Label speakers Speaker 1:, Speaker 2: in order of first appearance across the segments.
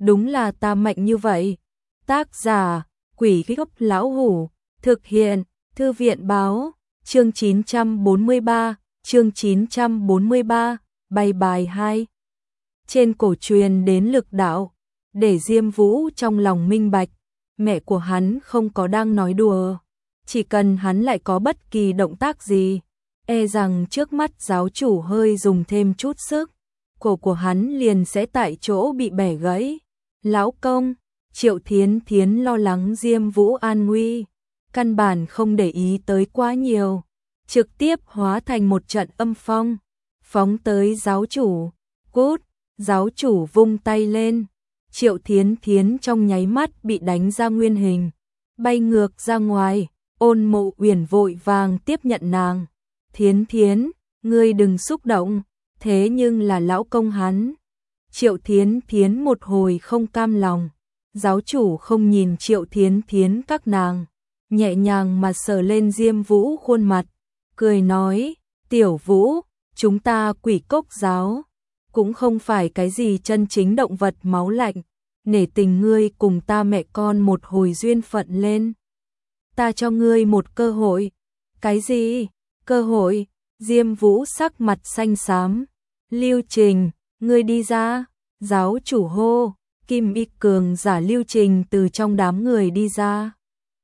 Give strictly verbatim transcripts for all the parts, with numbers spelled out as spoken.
Speaker 1: đúng là ta mạnh như vậy. Tác giả, Quỷ Gốc Lão Hủ, thực hiện, Thư viện báo, chương chín trăm bốn mươi ba, chương chín trăm bốn mươi ba, bay bài hai. Trên cổ truyền đến lực đạo, để Diêm Vũ trong lòng minh bạch, mẹ của hắn không có đang nói đùa. Chỉ cần hắn lại có bất kỳ động tác gì, e rằng trước mắt giáo chủ hơi dùng thêm chút sức, cổ của hắn liền sẽ tại chỗ bị bẻ gãy. Lão công, Triệu Thiến Thiến lo lắng Diêm Vũ an nguy, căn bản không để ý tới quá nhiều, trực tiếp hóa thành một trận âm phong, phóng tới giáo chủ. Cút, giáo chủ vung tay lên, Triệu Thiến Thiến trong nháy mắt bị đánh ra nguyên hình, bay ngược ra ngoài. Ôn Mộ Uyển vội vàng tiếp nhận nàng. Thiến Thiến, ngươi đừng xúc động, thế nhưng là lão công hắn. Triệu Thiến Thiến một hồi không cam lòng, giáo chủ không nhìn Triệu Thiến Thiến các nàng, nhẹ nhàng mà sờ lên Diêm Vũ khuôn mặt, cười nói, tiểu Vũ, chúng ta Quỷ Cốc giáo, cũng không phải cái gì chân chính động vật máu lạnh, nể tình ngươi cùng ta mẹ con một hồi duyên phận lên. Ta cho ngươi một cơ hội. Cái gì? Cơ hội? Diêm Vũ sắc mặt xanh xám. Lưu Trình, ngươi đi ra. Giáo chủ hô. Kim Y cường giả Lưu Trình từ trong đám người đi ra.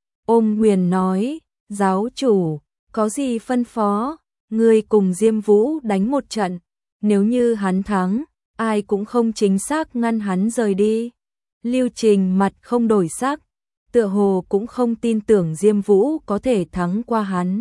Speaker 1: Ôm Huyền nói, giáo chủ, có gì phân phó? Ngươi cùng Diêm Vũ đánh một trận. Nếu như hắn thắng, ai cũng không chính xác ngăn hắn rời đi. Lưu Trình mặt không đổi sắc, tựa hồ cũng không tin tưởng Diêm Vũ có thể thắng qua hắn,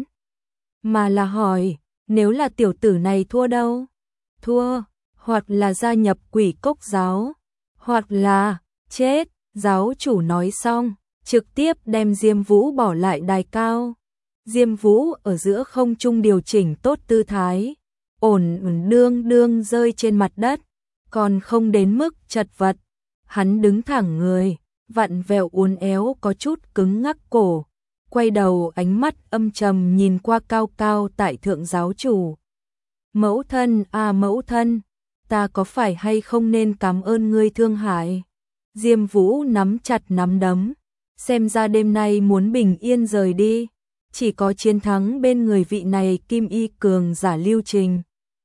Speaker 1: mà là hỏi, nếu là tiểu tử này thua đâu? Thua, hoặc là gia nhập Quỷ Cốc giáo, hoặc là chết. Giáo chủ nói xong, trực tiếp đem Diêm Vũ bỏ lại đài cao. Diêm Vũ ở giữa không trung điều chỉnh tốt tư thái, ổn đương đương rơi trên mặt đất, còn không đến mức chật vật. Hắn đứng thẳng người, vặn vẹo uốn éo có chút cứng ngắc cổ, quay đầu ánh mắt âm trầm nhìn qua cao cao tại thượng giáo chủ. Mẫu thân à mẫu thân, ta có phải hay không nên cảm ơn ngươi thương hại? Diêm Vũ nắm chặt nắm đấm, xem ra đêm nay muốn bình yên rời đi, chỉ có chiến thắng bên người vị này Kim Y cường giả Lưu Trình.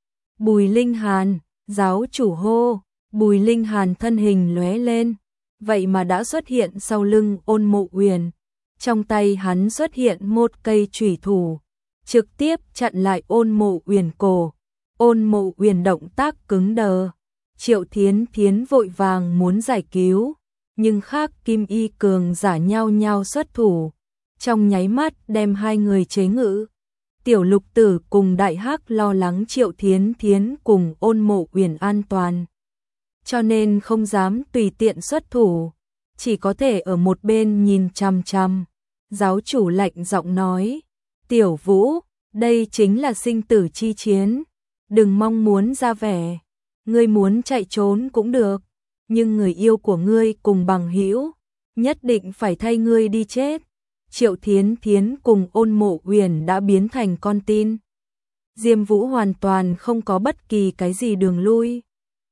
Speaker 1: Bùi Linh Hàn, giáo chủ hô. Bùi Linh Hàn thân hình lóe lên, vậy mà đã xuất hiện sau lưng Ôn Mộ Uyển. Trong tay hắn xuất hiện một cây chủy thủ, trực tiếp chặn lại Ôn Mộ Uyển cổ. Ôn Mộ Uyển động tác cứng đờ. Triệu Thiến Thiến vội vàng muốn giải cứu, nhưng khác Kim Y cường giả nhau nhau xuất thủ, trong nháy mắt đem hai người chế ngự. Tiểu Lục Tử cùng Đại Hắc lo lắng Triệu Thiến Thiến cùng Ôn Mộ Uyển an toàn, cho nên không dám tùy tiện xuất thủ, chỉ có thể ở một bên nhìn chằm chằm. Giáo chủ lạnh giọng nói, tiểu Vũ, đây chính là sinh tử chi chiến, đừng mong muốn ra vẻ, ngươi muốn chạy trốn cũng được, nhưng người yêu của ngươi cùng bằng hữu nhất định phải thay ngươi đi chết. Triệu Thiến Thiến cùng Ôn Mộ Uyển đã biến thành con tin. Diêm Vũ hoàn toàn không có bất kỳ cái gì đường lui.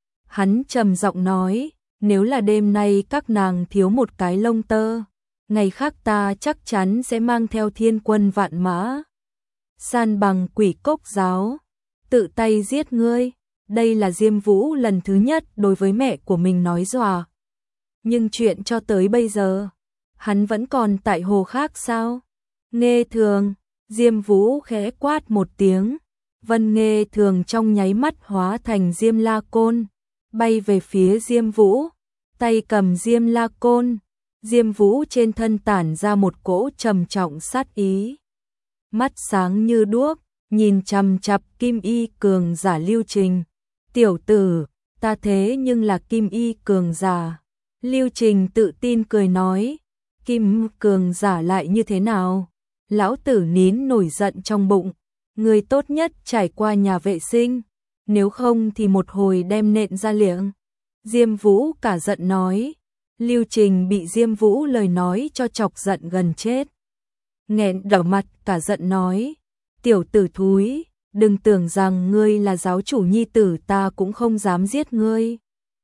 Speaker 1: Hắn trầm giọng nói, nếu là đêm nay các nàng thiếu một cái lông tơ, ngày khác ta chắc chắn sẽ mang theo thiên quân vạn mã, san bằng Quỷ Cốc giáo, tự tay giết ngươi. Đây là Diêm Vũ lần thứ nhất đối với mẹ của mình nói dọa. Nhưng chuyện cho tới bây giờ, hắn vẫn còn tại hồ khác sao? Nghe Thường, Diêm Vũ khẽ quát một tiếng, Vân Nghe Thường trong nháy mắt hóa thành Diêm La Côn, bay về phía Diêm Vũ, tay cầm Diêm La Côn. Diêm Vũ trên thân tản ra một cỗ trầm trọng sát ý, mắt sáng như đuốc, nhìn chằm chằm Kim Y cường giả Lưu Trình. Tiểu tử, ta thế nhưng là Kim Y cường giả. Lưu Trình tự tin cười nói, Kim cường giả lại như thế nào? Lão tử nín nổi giận trong bụng, người tốt nhất trải qua nhà vệ sinh, nếu không thì một hồi đem nện ra liệng. Diêm Vũ cả giận nói. Lưu Trình bị Diêm Vũ lời nói cho chọc giận gần chết, nghẹn đỏ mặt cả giận nói, tiểu tử thúi, đừng tưởng rằng ngươi là giáo chủ nhi tử ta cũng không dám giết ngươi.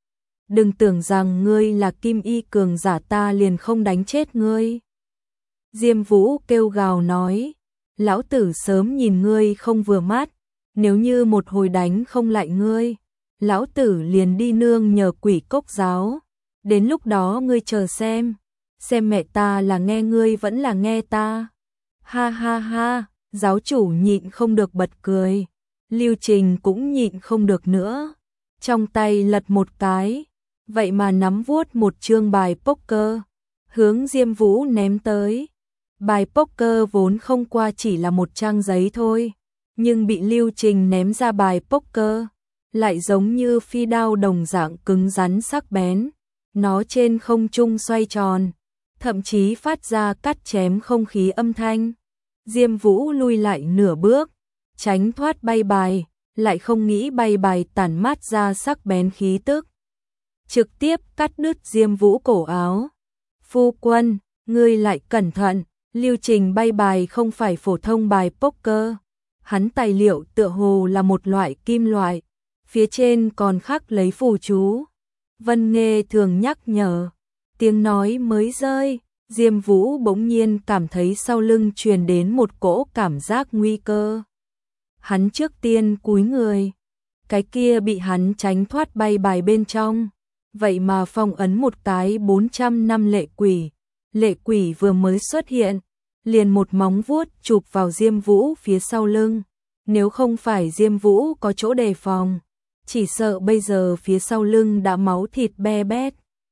Speaker 1: đừng tưởng rằng ngươi là kim y cường giả ta liền không đánh chết ngươi. Diêm Vũ kêu gào nói, lão tử sớm nhìn ngươi không vừa mắt, nếu như một hồi đánh không lại ngươi, lão tử liền đi nương nhờ quỷ cốc giáo, đến lúc đó ngươi chờ xem, xem mẹ ta là nghe ngươi vẫn là nghe ta. Ha ha ha, giáo chủ nhịn không được bật cười, Lưu Trình cũng nhịn không được nữa, trong tay lật một cái, vậy mà nắm vuốt một chương bài poker, hướng Diêm Vũ ném tới. Bài poker vốn không qua chỉ là một trang giấy thôi, nhưng bị Lưu Trình ném ra bài poker, lại giống như phi đao đồng dạng cứng rắn sắc bén, nó trên không trung xoay tròn, thậm chí phát ra cắt chém không khí âm thanh. Diêm Vũ lui lại nửa bước, tránh thoát bay bài, lại không nghĩ bay bài tản mát ra sắc bén khí tức, trực tiếp cắt đứt Diêm Vũ cổ áo. Phu quân, ngươi lại cẩn thận. Lưu Trình bay bài không phải phổ thông bài poker, hắn tài liệu tựa hồ là một loại kim loại, phía trên còn khắc lấy phù chú. Vân Nghê thường nhắc nhở, tiếng nói mới rơi, Diêm Vũ bỗng nhiên cảm thấy sau lưng truyền đến một cỗ cảm giác nguy cơ. Hắn trước tiên cúi người, cái kia bị hắn tránh thoát bay bài bên trong, vậy mà phong ấn một cái bốn trăm năm lệ quỷ. Lệ quỷ vừa mới xuất hiện, liền một móng vuốt chụp vào Diêm Vũ phía sau lưng, nếu không phải Diêm Vũ có chỗ đề phòng, chỉ sợ bây giờ phía sau lưng đã máu thịt be bét.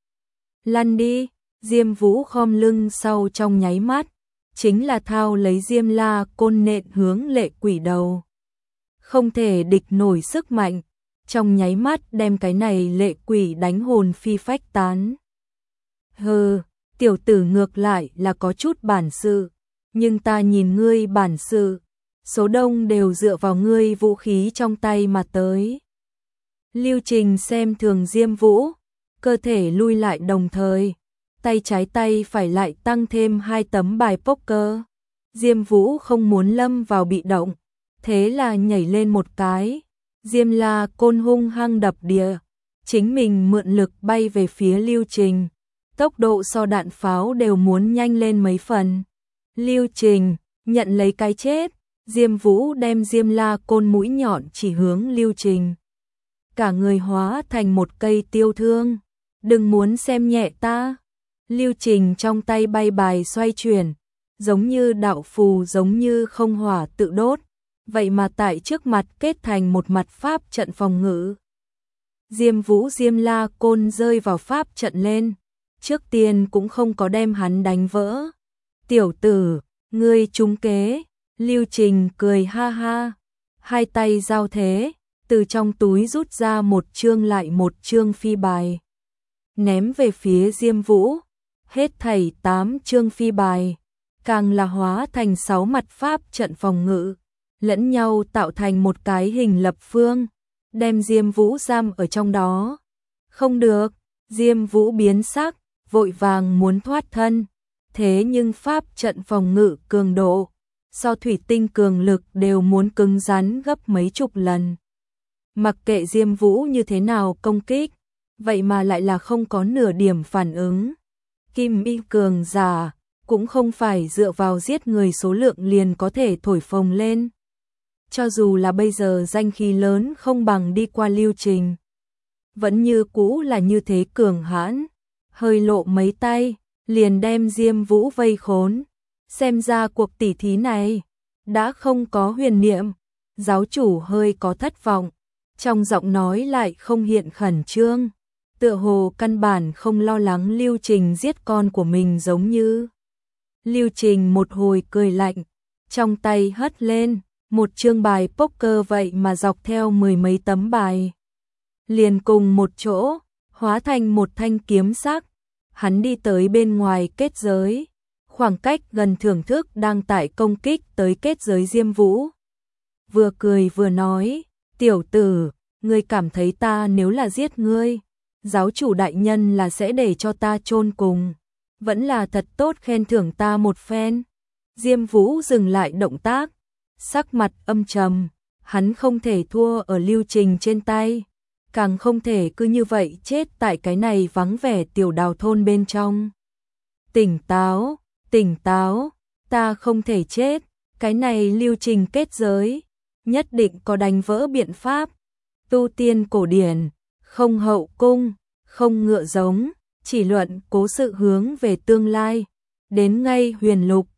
Speaker 1: Lăn đi, Diêm Vũ khom lưng sau trong nháy mắt, chính là thao lấy Diêm La côn nện hướng lệ quỷ đầu. Không thể địch nổi sức mạnh, trong nháy mắt đem cái này lệ quỷ đánh hồn phi phách tán. Hừ, tiểu tử ngược lại là có chút bản sự, nhưng ta nhìn ngươi bản sự, số đông đều dựa vào ngươi vũ khí trong tay mà tới. Lưu Trình xem thường Diêm Vũ, cơ thể lui lại đồng thời, tay trái tay phải lại tăng thêm hai tấm bài poker. Diêm Vũ không muốn lâm vào bị động, thế là nhảy lên một cái, Diêm La côn hung hăng đập địa, chính mình mượn lực bay về phía Lưu Trình. Tốc độ so đạn pháo đều muốn nhanh lên mấy phần. Lưu Trình nhận lấy cái chết, Diêm Vũ đem Diêm La côn mũi nhọn chỉ hướng Lưu Trình. Cả người hóa thành một cây tiêu thương, đừng muốn xem nhẹ ta. Lưu Trình trong tay bay bài xoay chuyển, giống như đạo phù giống như không hỏa tự đốt, vậy mà tại trước mặt kết thành một mặt pháp trận phòng ngự. Diêm Vũ Diêm La côn rơi vào pháp trận lên, trước tiên cũng không có đem hắn đánh vỡ. Tiểu tử, ngươi trúng kế. Lưu Trình cười ha ha, hai tay giao thế, từ trong túi rút ra một chương lại một chương phi bài, ném về phía Diêm Vũ. Hết thảy tám chương phi bài, càng là hóa thành sáu mặt pháp trận phòng ngự, lẫn nhau tạo thành một cái hình lập phương, đem Diêm Vũ giam ở trong đó. Không được, Diêm Vũ biến sắc, vội vàng muốn thoát thân, thế nhưng pháp trận phòng ngự cường độ, so thủy tinh cường lực đều muốn cứng rắn gấp mấy chục lần. Mặc kệ Diêm Vũ như thế nào công kích, vậy mà lại là không có nửa điểm phản ứng. Kim y cường giả cũng không phải dựa vào giết người số lượng liền có thể thổi phồng lên. Cho dù là bây giờ danh khí lớn không bằng đi qua Lưu Trình, vẫn như cũ là như thế cường hãn, hơi lộ mấy tay, liền đem Diêm Vũ vây khốn. Xem ra cuộc tỉ thí này đã không có huyền niệm. Giáo chủ hơi có thất vọng, trong giọng nói lại không hiện khẩn trương, tựa hồ căn bản không lo lắng Lưu Trình giết con của mình giống như. Lưu Trình một hồi cười lạnh, trong tay hất lên, một chương bài poker vậy mà dọc theo mười mấy tấm bài, liền cùng một chỗ, hóa thành một thanh kiếm sắc. Hắn đi tới bên ngoài kết giới, khoảng cách gần thưởng thức đang tại công kích tới kết giới Diêm Vũ. Vừa cười vừa nói, tiểu tử, ngươi cảm thấy ta nếu là giết ngươi, giáo chủ đại nhân là sẽ để cho ta chôn cùng, vẫn là thật tốt khen thưởng ta một phen. Diêm Vũ dừng lại động tác, sắc mặt âm trầm, hắn không thể thua ở Lưu Trình trên tay. càng không thể cứ như vậy chết tại cái này vắng vẻ tiểu đào thôn bên trong. Tỉnh táo, tỉnh táo, ta không thể chết, cái này lưu trình kết giới, nhất định có đánh vỡ biện pháp. Tu tiên cổ điển, không hậu cung, không ngựa giống, chỉ luận cố sự hướng về tương lai, đến ngay huyền lục,